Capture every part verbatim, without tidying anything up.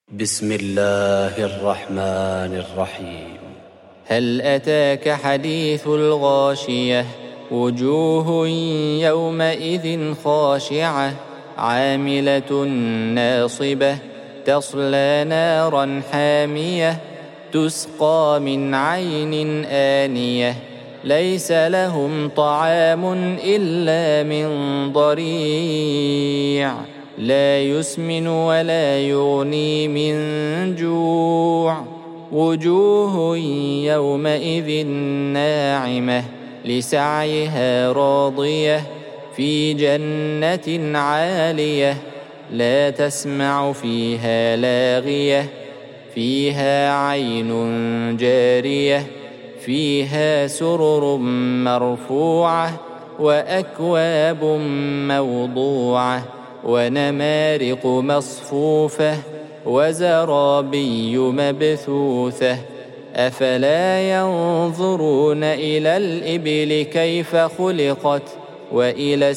بسم الله الرحمن الرحيم. هل أتاك حديث الغاشية؟ وجوه يومئذ خاشعة عاملة ناصبة تصلى نارا حامية تسقى من عين آنية ليس لهم طعام إلا من ضريع لا يسمن ولا يغني من جوع وجوه يومئذ ناعمة لسعيها راضية في جنة عالية لا تسمع فيها لاغية فيها عين جارية فيها سرر مرفوعة وأكواب موضوعة ونمارق مصفوفة وزرابي مبثوثة أفلا ينظرون إلى الإبل كيف خلقت وإلى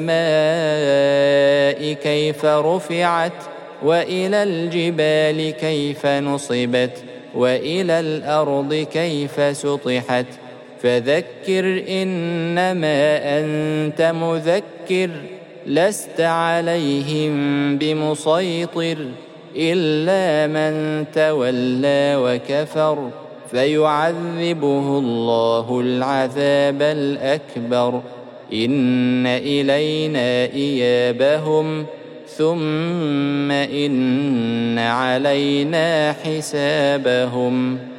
السماء كيف رفعت وإلى الجبال كيف نصبت وإلى الأرض كيف سطحت فذكر إنما أنت مذكر لست عليهم بمسيطر إلا من تولى وكفر فيعذبه الله العذاب الأكبر إن إلينا إيابهم ثم إن علينا حسابهم.